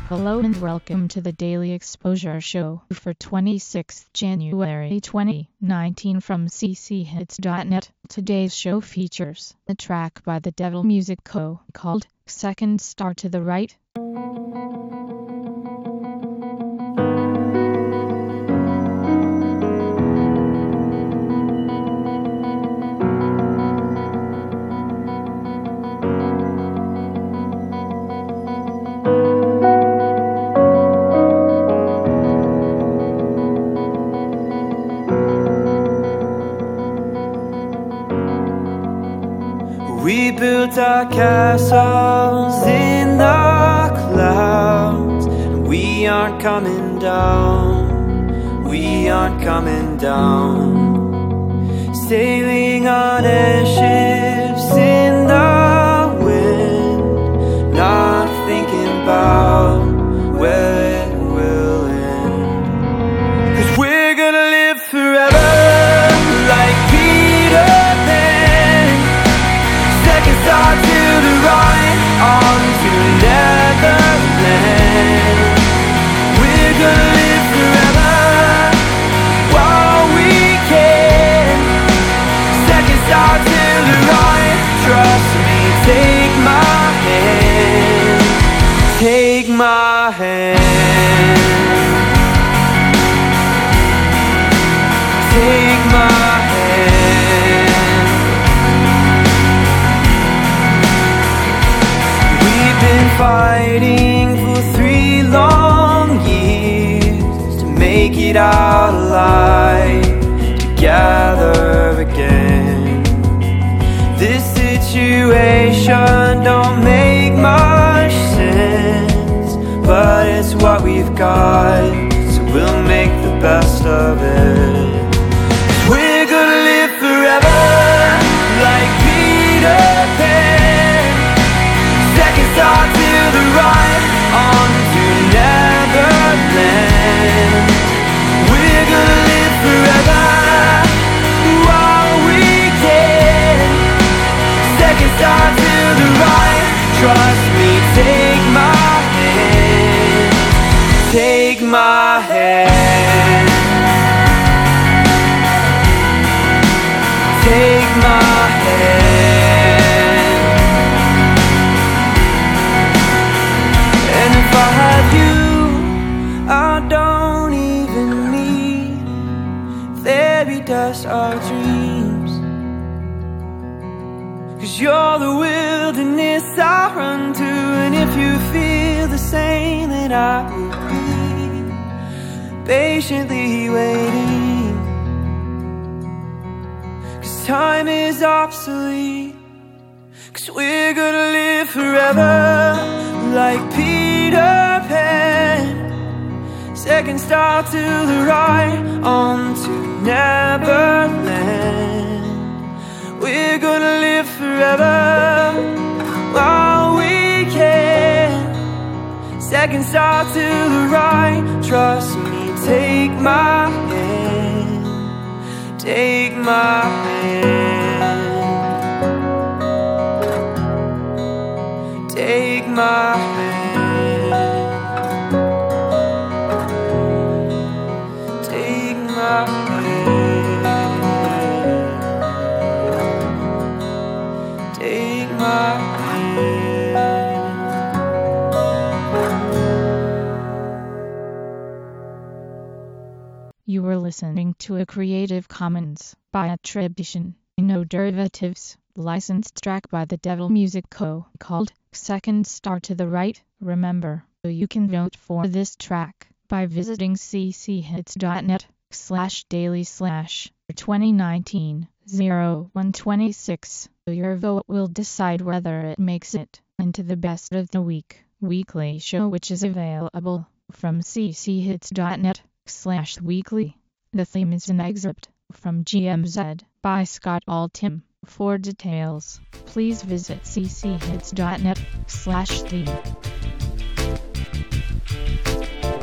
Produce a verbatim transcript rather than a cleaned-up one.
Hello and welcome to the Daily Exposure Show for twenty-sixth January twenty nineteen from c c hits dot net. Today's show features a track by The Devil Music Co. called Second Star to the Right. We built our castles in the clouds, and we aren't coming down, we aren't coming down. Sailing on airships in the wind, not thinking about where it will end. 'Cause we're gonna live forever like Peter Pan. Second star to the right, on to Neverland. We're gonna live forever while we can. Second star to the right, trust me, take my hand, take my hand, take my hand. Been fighting for three long years to make it out alive, together again. This situation don't make much sense, but it's what we've got, so we'll make the best of it. 'Cause we're gonna live forever like Peter Pan. Second star to the right, on to Neverland. We're gonna live forever while we can. Second star to the right, trust me, take my hand, take my hand, take my hand. Us our dreams, 'cause you're the wilderness I run to, and if you feel the same, then I will be patiently waiting. 'Cause time is obsolete, 'cause we're gonna live forever like Peter Pan. Second star to the right, on to Neverland. We're gonna live forever while we can. Second star to the right, trust me, take my hand, take my hand, take my hand, take my hand. You were listening to a Creative Commons by attribution, no derivatives, licensed track by The Devil Music Co. called Second Star to the Right. Remember, you can vote for this track by visiting c c hits dot net slash daily slash twenty nineteen oh one twenty-six. Your vote will decide whether it makes it into the Best of the Week weekly show, which is available from c c hits dot net slash weekly. The theme is an excerpt from G M Z by Scott Altham. For details, please visit c c hits dot net slash theme.